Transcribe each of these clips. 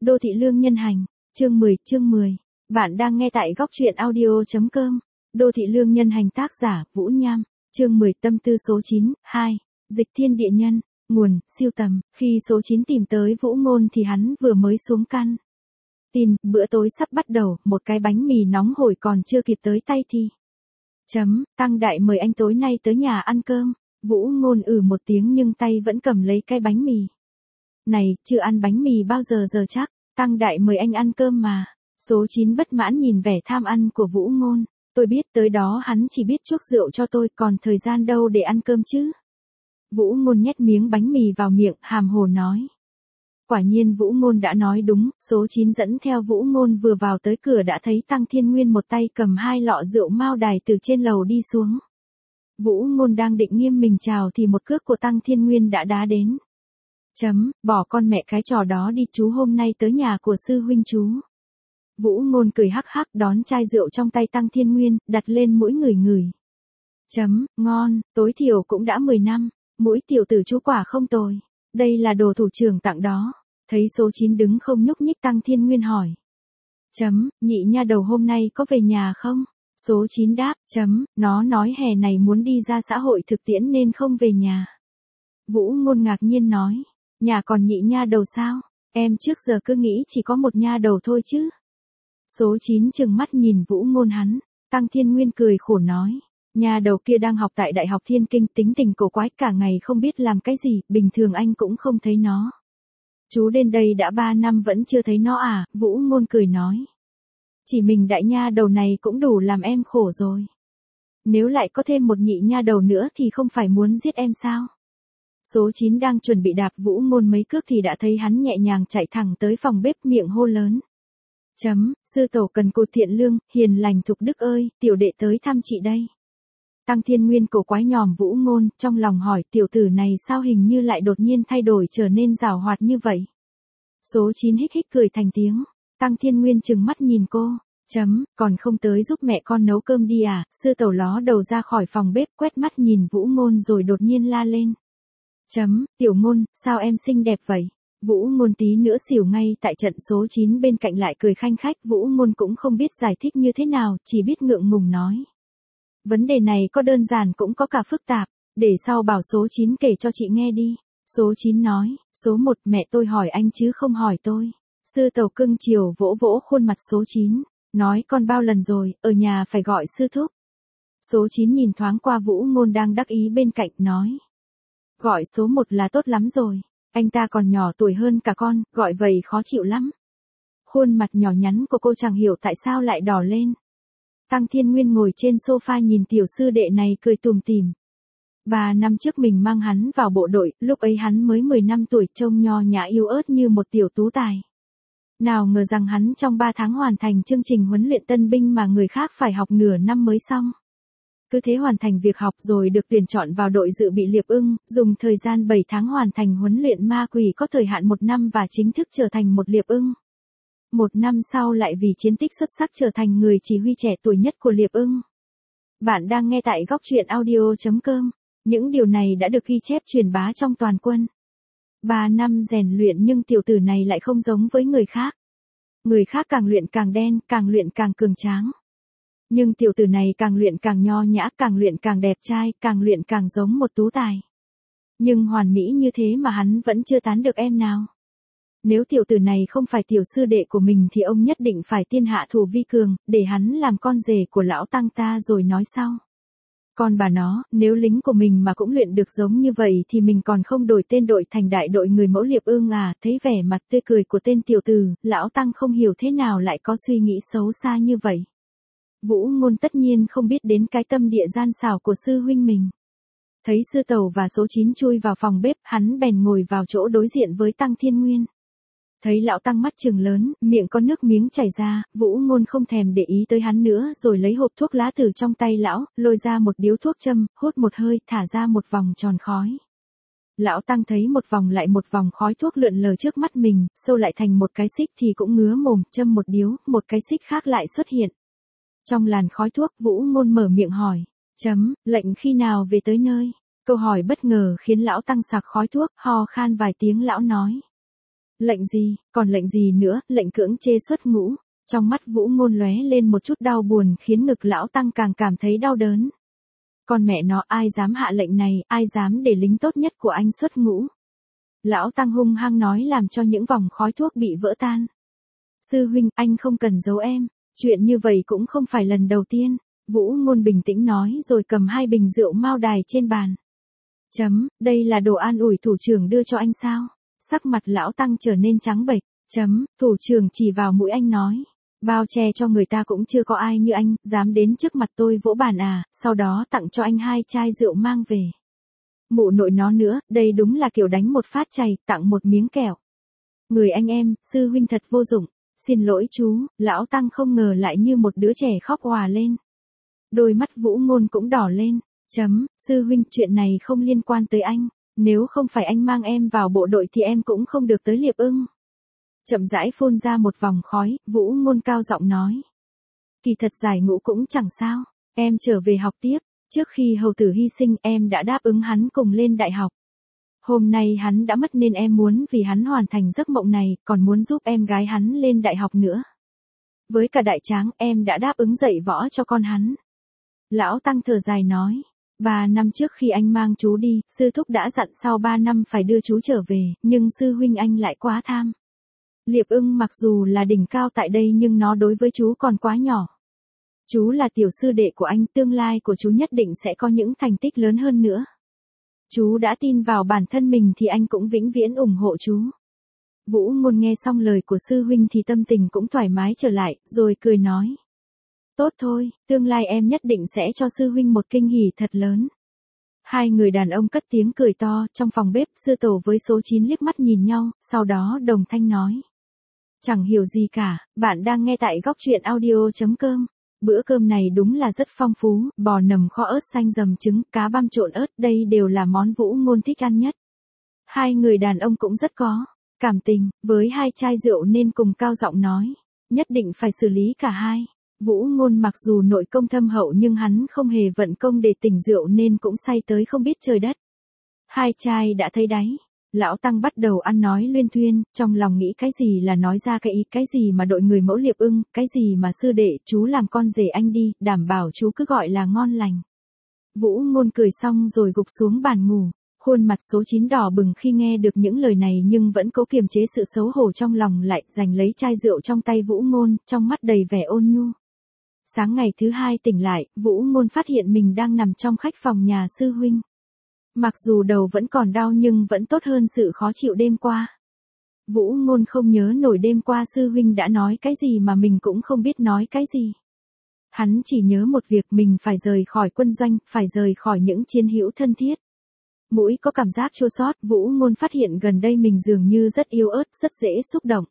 Đô thị lương nhân hành, chương 10. Bạn đang nghe tại góc truyện audio.com. Đô thị lương nhân hành tác giả Vũ Nham, chương 10 tâm tư số 9, 2. Dịch thiên địa nhân, nguồn, siêu tầm. Khi số 9 tìm tới Vũ Ngôn thì hắn vừa mới xuống căn tin, bữa tối sắp bắt đầu, một cái bánh mì nóng hổi còn chưa kịp tới tay thì. Tăng đại mời anh tối nay tới nhà ăn cơm. Vũ Ngôn một tiếng nhưng tay vẫn cầm lấy cái bánh mì. Này, chưa ăn bánh mì bao giờ chắc, Tăng đại mời anh ăn cơm mà. Số 9 bất mãn nhìn vẻ tham ăn của Vũ Ngôn. Tôi biết tới đó hắn chỉ biết chuốc rượu cho tôi, còn thời gian đâu để ăn cơm chứ. Vũ Ngôn nhét miếng bánh mì vào miệng, hàm hồ nói. Quả nhiên Vũ Ngôn đã nói đúng, số 9 dẫn theo Vũ Ngôn vừa vào tới cửa đã thấy Tăng Thiên Nguyên một tay cầm 2 lọ rượu Mao Đài từ trên lầu đi xuống. Vũ Ngôn đang định nghiêm mình chào thì một cước của Tăng Thiên Nguyên đã đá đến. Bỏ con mẹ cái trò đó đi, chú hôm nay tới nhà của sư huynh chú. Vũ Ngôn cười hắc hắc đón chai rượu trong tay Tăng Thiên Nguyên, đặt lên mũi ngửi. Ngon, tối thiểu cũng đã 10 năm, mũi tiểu tử chú quả không tồi. Đây là đồ thủ trưởng tặng đó. Thấy số 9 đứng không nhúc nhích, Tăng Thiên Nguyên hỏi. Nhị nha đầu hôm nay có về nhà không? Số 9 đáp. Nó nói hè này muốn đi ra xã hội thực tiễn nên không về nhà. Vũ Ngôn ngạc nhiên nói. Nhà còn nhị nha đầu sao? Em trước giờ cứ nghĩ chỉ có một nha đầu thôi chứ. Số 9 trừng mắt nhìn Vũ Ngôn hắn. Tăng Thiên Nguyên cười khổ nói. Nha đầu kia đang học tại Đại học Thiên Kinh, tính tình cổ quái, cả ngày không biết làm cái gì, bình thường anh cũng không thấy nó. Chú đến đây đã 3 năm vẫn chưa thấy nó à? Vũ Ngôn cười nói. Chỉ mình đại nha đầu này cũng đủ làm em khổ rồi. Nếu lại có thêm một nhị nha đầu nữa thì không phải muốn giết em sao? Số 9 đang chuẩn bị đạp Vũ Ngôn mấy cước thì đã thấy hắn nhẹ nhàng chạy thẳng tới phòng bếp, miệng hô lớn. Sư tổ cần cù thiện lương, hiền lành thục đức ơi, tiểu đệ tới thăm chị đây. Tăng Thiên Nguyên cổ quái nhòm Vũ Ngôn, trong lòng hỏi tiểu tử này sao hình như lại đột nhiên thay đổi trở nên giàu hoạt như vậy. Số 9 hích hích cười thành tiếng. Tăng Thiên Nguyên trừng mắt nhìn cô. Còn không tới giúp mẹ con nấu cơm đi à? Sư tẩu ló đầu ra khỏi phòng bếp, quét mắt nhìn Vũ Ngôn rồi đột nhiên la lên. Tiểu Ngôn, sao em xinh đẹp vậy? Vũ Ngôn tí nữa xỉu ngay tại trận. Số 9 bên cạnh lại cười khanh khách. Vũ Ngôn cũng không biết giải thích như thế nào, chỉ biết ngượng ngùng nói. Vấn đề này có đơn giản cũng có cả phức tạp, để sau bảo số 9 kể cho chị nghe đi. Số 9 nói. Số 1, mẹ tôi hỏi anh chứ không hỏi tôi. Sư tẩu cưng chiều vỗ vỗ khuôn mặt số 9, nói con bao lần rồi, ở nhà phải gọi sư thúc. Số 9 nhìn thoáng qua Vũ Ngôn đang đắc ý bên cạnh, nói. Gọi số 1 là tốt lắm rồi, anh ta còn nhỏ tuổi hơn cả con, gọi vậy khó chịu lắm. Khuôn mặt nhỏ nhắn của cô chẳng hiểu tại sao lại đỏ lên. Tăng Thiên Nguyên ngồi trên sofa nhìn tiểu sư đệ này cười tủm tỉm. 3 năm trước mình mang hắn vào bộ đội, lúc ấy hắn mới 10 năm tuổi, trông nho nhã yếu ớt như một tiểu tú tài. Nào ngờ rằng hắn trong 3 tháng hoàn thành chương trình huấn luyện tân binh mà người khác phải học nửa năm mới xong. Cứ thế hoàn thành việc học rồi được tuyển chọn vào đội dự bị Liệp Ưng, dùng thời gian 7 tháng hoàn thành huấn luyện ma quỷ có thời hạn 1 năm và chính thức trở thành một Liệp Ưng. 1 năm sau lại vì chiến tích xuất sắc trở thành người chỉ huy trẻ tuổi nhất của Liệp Ưng. Bạn đang nghe tại góc truyện audio.com. Những điều này đã được ghi chép truyền bá trong toàn quân. 3 năm rèn luyện nhưng tiểu tử này lại không giống với người khác. Người khác càng luyện càng đen, càng luyện càng cường tráng. Nhưng tiểu tử này càng luyện càng nho nhã, càng luyện càng đẹp trai, càng luyện càng giống một tú tài. Nhưng hoàn mỹ như thế mà hắn vẫn chưa tán được em nào. Nếu tiểu tử này không phải tiểu sư đệ của mình thì ông nhất định phải tiên hạ thủ vi cường, để hắn làm con rể của lão Tăng ta rồi nói sau. Còn bà nó, nếu lính của mình mà cũng luyện được giống như vậy thì mình còn không đổi tên đội thành đại đội người mẫu Liệp Ưng à? Thấy vẻ mặt tươi cười của tên tiểu tử, lão Tăng không hiểu thế nào lại có suy nghĩ xấu xa như vậy. Vũ Ngôn tất nhiên không biết đến cái tâm địa gian xảo của sư huynh mình. Thấy sư tẩu và số 9 chui vào phòng bếp, hắn bèn ngồi vào chỗ đối diện với Tăng Thiên Nguyên. Thấy lão Tăng mắt trừng lớn, miệng có nước miếng chảy ra, Vũ Ngôn không thèm để ý tới hắn nữa rồi lấy hộp thuốc lá từ trong tay lão, lôi ra một điếu thuốc châm, hút một hơi, thả ra một vòng tròn khói. Lão Tăng thấy một vòng lại một vòng khói thuốc lượn lờ trước mắt mình, sâu lại thành một cái xích thì cũng ngứa mồm, châm một điếu, một cái xích khác lại xuất hiện. Trong làn khói thuốc, Vũ Ngôn mở miệng hỏi. Lệnh khi nào về tới nơi? Câu hỏi bất ngờ khiến lão Tăng sặc khói thuốc, ho khan vài tiếng, lão nói. Lệnh gì, còn lệnh gì nữa, lệnh cưỡng chê xuất ngũ. Trong mắt Vũ Ngôn lóe lên một chút đau buồn khiến ngực lão tăng càng cảm thấy đau đớn. Con mẹ nó, ai dám hạ lệnh này, ai dám để lính tốt nhất của anh xuất ngũ. Lão tăng hung hăng nói làm cho những vòng khói thuốc bị vỡ tan. Sư huynh, anh không cần giấu em, chuyện như vậy cũng không phải lần đầu tiên. Vũ Ngôn bình tĩnh nói rồi cầm 2 bình rượu Mao Đài trên bàn. Đây là đồ an ủi thủ trưởng đưa cho anh sao? Sắc mặt lão tăng trở nên trắng bệch. Thủ trưởng chỉ vào mũi anh nói. Bao che cho người ta cũng chưa có ai như anh, dám đến trước mặt tôi vỗ bàn à, sau đó tặng cho anh 2 chai rượu mang về. Mụ nội nó nữa, đây đúng là kiểu đánh một phát chày, tặng một miếng kẹo. Người anh em, sư huynh thật vô dụng. Xin lỗi chú, lão tăng không ngờ lại như một đứa trẻ khóc òa lên. Đôi mắt Vũ Ngôn cũng đỏ lên. Sư huynh, chuyện này không liên quan tới anh. Nếu không phải anh mang em vào bộ đội thì em cũng không được tới Liệp Ưng. Chậm rãi phun ra một vòng khói, Vũ Ngôn cao giọng nói. Kỳ thật giải ngũ cũng chẳng sao, em trở về học tiếp. Trước khi hầu tử hy sinh em đã đáp ứng hắn cùng lên đại học. Hôm nay hắn đã mất nên em muốn vì hắn hoàn thành giấc mộng này, còn muốn giúp em gái hắn lên đại học nữa. Với cả đại tráng em đã đáp ứng dạy võ cho con hắn. Lão tăng thở dài nói. 3 năm trước khi anh mang chú đi, sư thúc đã dặn sau 3 năm phải đưa chú trở về, nhưng sư huynh anh lại quá tham. Liệp Ưng mặc dù là đỉnh cao tại đây nhưng nó đối với chú còn quá nhỏ. Chú là tiểu sư đệ của anh, tương lai của chú nhất định sẽ có những thành tích lớn hơn nữa. Chú đã tin vào bản thân mình thì anh cũng vĩnh viễn ủng hộ chú. Vũ Ngôn nghe xong lời của sư huynh thì tâm tình cũng thoải mái trở lại, rồi cười nói. Tốt thôi, tương lai em nhất định sẽ cho sư huynh một kinh hỉ thật lớn. 2 người đàn ông cất tiếng cười to, trong phòng bếp, sư tổ với số 9 liếc mắt nhìn nhau, sau đó đồng thanh nói. Chẳng hiểu gì cả, bạn đang nghe tại góc truyện audio.com. Bữa cơm này đúng là rất phong phú, bò nầm kho ớt xanh dầm trứng, cá băm trộn ớt, đây đều là món Vũ Ngôn thích ăn nhất. 2 người đàn ông cũng rất có cảm tình, với 2 chai rượu nên cùng cao giọng nói. Nhất định phải xử lý cả hai. Vũ Ngôn mặc dù nội công thâm hậu nhưng hắn không hề vận công để tỉnh rượu nên cũng say tới không biết trời đất. 2 chai đã thấy đáy. Lão tăng bắt đầu ăn nói luyên thuyên, trong lòng nghĩ cái gì là nói ra cái ý, cái gì mà đội người mẫu Liệp Ưng, cái gì mà sư đệ, chú làm con rể anh đi, đảm bảo chú cứ gọi là ngon lành. Vũ Ngôn cười xong rồi gục xuống bàn ngủ, khuôn mặt số 9 đỏ bừng khi nghe được những lời này nhưng vẫn cố kiềm chế sự xấu hổ trong lòng lại, giành lấy chai rượu trong tay Vũ Ngôn, trong mắt đầy vẻ ôn nhu. Sáng ngày thứ 2 tỉnh lại, Vũ Ngôn phát hiện mình đang nằm trong khách phòng nhà sư huynh. Mặc dù đầu vẫn còn đau nhưng vẫn tốt hơn sự khó chịu đêm qua. Vũ Ngôn không nhớ nổi đêm qua sư huynh đã nói cái gì mà mình cũng không biết nói cái gì. Hắn chỉ nhớ một việc, mình phải rời khỏi quân doanh, phải rời khỏi những chiến hữu thân thiết. Mũi có cảm giác chua xót, Vũ Ngôn phát hiện gần đây mình dường như rất yếu ớt, rất dễ xúc động.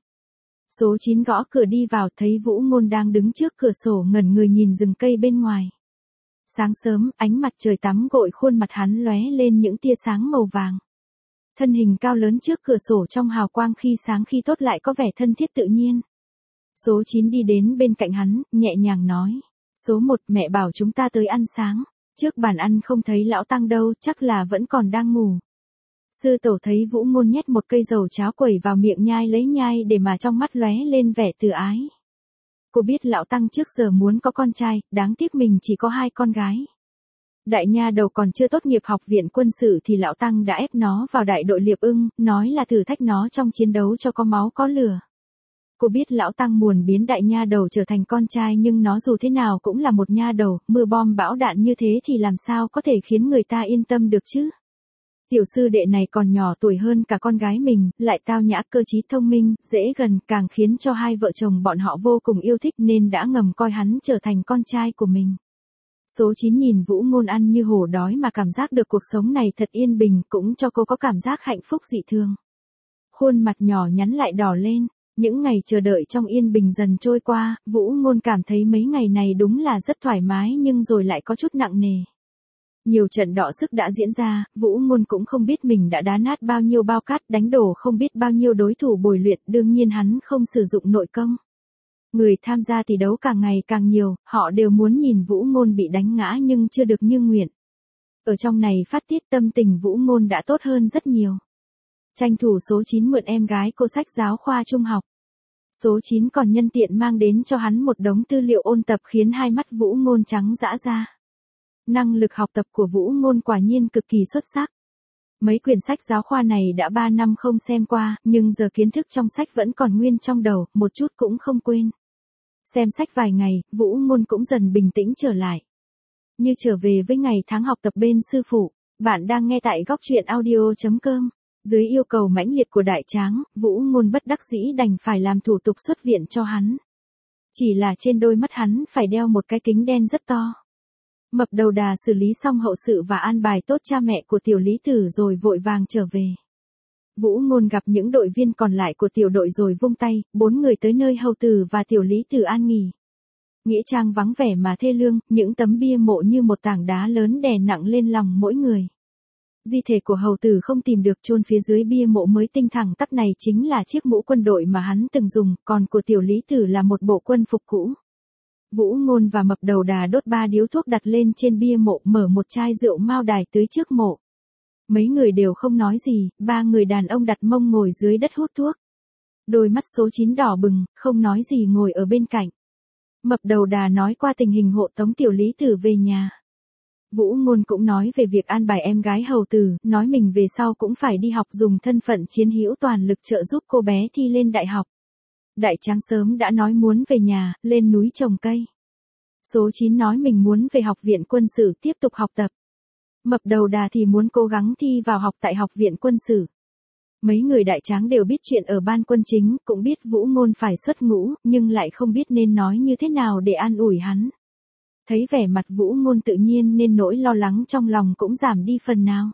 Số 9 gõ cửa đi vào, thấy Vũ Ngôn đang đứng trước cửa sổ ngẩn người nhìn rừng cây bên ngoài. Sáng sớm, ánh mặt trời tắm gội khuôn mặt hắn lóe lên những tia sáng màu vàng. Thân hình cao lớn trước cửa sổ trong hào quang khi sáng khi tốt lại có vẻ thân thiết tự nhiên. Số 9 đi đến bên cạnh hắn, nhẹ nhàng nói. Số 1, mẹ bảo chúng ta tới ăn sáng. Trước bàn ăn không thấy lão tăng đâu, chắc là vẫn còn đang ngủ. Sư tổ thấy Vũ Ngôn nhét một cây dầu cháo quẩy vào miệng nhai lấy nhai để mà trong mắt lóe lên vẻ từ ái. Cô biết lão tăng trước giờ muốn có con trai, đáng tiếc mình chỉ có 2 con gái. Đại nha đầu còn chưa tốt nghiệp học viện quân sự thì lão tăng đã ép nó vào đại đội Liệp Ưng, nói là thử thách nó trong chiến đấu cho có máu có lửa. Cô biết lão tăng muốn biến đại nha đầu trở thành con trai nhưng nó dù thế nào cũng là một nha đầu, mưa bom bão đạn như thế thì làm sao có thể khiến người ta yên tâm được chứ. Tiểu sư đệ này còn nhỏ tuổi hơn cả con gái mình, lại tao nhã cơ trí thông minh, dễ gần, càng khiến cho 2 vợ chồng bọn họ vô cùng yêu thích nên đã ngầm coi hắn trở thành con trai của mình. Số 9 nhìn Vũ Ngôn ăn như hổ đói mà cảm giác được cuộc sống này thật yên bình, cũng cho cô có cảm giác hạnh phúc dị thường. Khuôn mặt nhỏ nhắn lại đỏ lên, những ngày chờ đợi trong yên bình dần trôi qua, Vũ Ngôn cảm thấy mấy ngày này đúng là rất thoải mái nhưng rồi lại có chút nặng nề. Nhiều trận đọ sức đã diễn ra, Vũ Ngôn cũng không biết mình đã đá nát bao nhiêu bao cát, đánh đổ không biết bao nhiêu đối thủ bồi luyện, đương nhiên hắn không sử dụng nội công. Người tham gia thi đấu càng ngày càng nhiều, họ đều muốn nhìn Vũ Ngôn bị đánh ngã nhưng chưa được như nguyện. Ở trong này phát tiết tâm tình Vũ Ngôn đã tốt hơn rất nhiều. Tranh thủ số 9 mượn em gái cô sách giáo khoa trung học. Số 9 còn nhân tiện mang đến cho hắn một đống tư liệu ôn tập khiến hai mắt Vũ Ngôn trắng dã ra. Năng lực học tập của Vũ Ngôn quả nhiên cực kỳ xuất sắc. Mấy quyển sách giáo khoa này đã 3 năm không xem qua, nhưng giờ kiến thức trong sách vẫn còn nguyên trong đầu, một chút cũng không quên. Xem sách vài ngày, Vũ Ngôn cũng dần bình tĩnh trở lại. Như trở về với ngày tháng học tập bên sư phụ. Bạn đang nghe tại góc truyện audio.com. Dưới yêu cầu mãnh liệt của Đại Tráng, Vũ Ngôn bất đắc dĩ đành phải làm thủ tục xuất viện cho hắn. Chỉ là trên đôi mắt hắn phải đeo một cái kính đen rất to. Mập đầu đà xử lý xong hậu sự và an bài tốt cha mẹ của tiểu Lý Tử rồi vội vàng trở về. Vũ Ngôn gặp những đội viên còn lại của tiểu đội rồi vung tay, 4 người tới nơi hầu tử và tiểu Lý Tử an nghỉ. Nghĩa trang vắng vẻ mà thê lương, những tấm bia mộ như một tảng đá lớn đè nặng lên lòng mỗi người. Di thể của hầu tử không tìm được chôn phía dưới bia mộ mới tinh thẳng tắp này chính là chiếc mũ quân đội mà hắn từng dùng, còn của tiểu Lý Tử là một bộ quân phục cũ. Vũ Ngôn và mập đầu đà đốt 3 điếu thuốc đặt lên trên bia mộ, mở một chai rượu mao đài tưới trước mộ. Mấy người đều không nói gì, 3 người đàn ông đặt mông ngồi dưới đất hút thuốc. Đôi mắt số 9 đỏ bừng, không nói gì ngồi ở bên cạnh. Mập đầu đà nói qua tình hình hộ tống tiểu Lý Tử về nhà. Vũ Ngôn cũng nói về việc an bài em gái hầu tử, nói mình về sau cũng phải đi học dùng thân phận chiến hữu toàn lực trợ giúp cô bé thi lên đại học. Đại Tráng sớm đã nói muốn về nhà, lên núi trồng cây. Số 9 nói mình muốn về học viện quân sự tiếp tục học tập. Mập đầu đà thì muốn cố gắng thi vào học tại học viện quân sự. Mấy người Đại Tráng đều biết chuyện ở ban quân chính, cũng biết Vũ Ngôn phải xuất ngũ, nhưng lại không biết nên nói như thế nào để an ủi hắn. Thấy vẻ mặt Vũ Ngôn tự nhiên nên nỗi lo lắng trong lòng cũng giảm đi phần nào.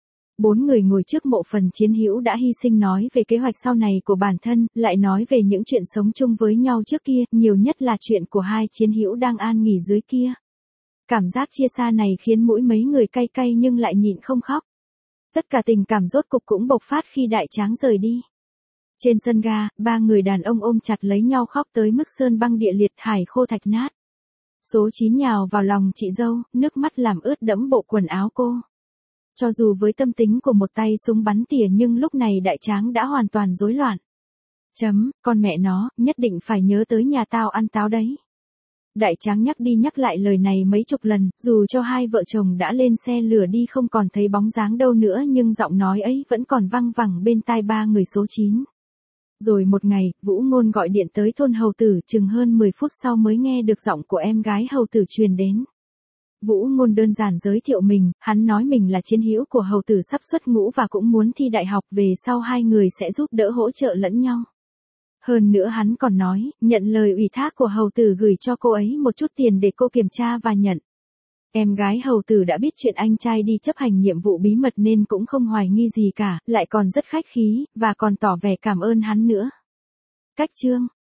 4 người ngồi trước mộ phần chiến hữu đã hy sinh nói về kế hoạch sau này của bản thân, lại nói về những chuyện sống chung với nhau trước kia, nhiều nhất là chuyện của hai chiến hữu đang an nghỉ dưới kia. Cảm giác chia xa này khiến mỗi mấy người cay cay nhưng lại nhịn không khóc. Tất cả tình cảm rốt cục cũng bộc phát khi Đại Tráng rời đi. Trên sân ga, 3 người đàn ông ôm chặt lấy nhau khóc tới mức sơn băng địa liệt, hải khô thạch nát. Số 9 nhào vào lòng chị dâu, nước mắt làm ướt đẫm bộ quần áo cô. Cho dù với tâm tính của một tay súng bắn tỉa nhưng lúc này Đại Tráng đã hoàn toàn rối loạn. Con mẹ nó, nhất định phải nhớ tới nhà tao ăn táo đấy. Đại Tráng nhắc đi nhắc lại lời này mấy chục lần, dù cho hai vợ chồng đã lên xe lửa đi không còn thấy bóng dáng đâu nữa nhưng giọng nói ấy vẫn còn văng vẳng bên tai 3 người số 9. Rồi một ngày, Vũ Ngôn gọi điện tới thôn hầu tử, chừng hơn 10 phút sau mới nghe được giọng của em gái hầu tử truyền đến. Vũ Ngôn đơn giản giới thiệu mình, hắn nói mình là chiến hữu của hầu tử sắp xuất ngũ và cũng muốn thi đại học, về sau hai người sẽ giúp đỡ hỗ trợ lẫn nhau. Hơn nữa hắn còn nói, nhận lời ủy thác của hầu tử gửi cho cô ấy một chút tiền để cô kiểm tra và nhận. Em gái hầu tử đã biết chuyện anh trai đi chấp hành nhiệm vụ bí mật nên cũng không hoài nghi gì cả, lại còn rất khách khí, và còn tỏ vẻ cảm ơn hắn nữa. Cách chương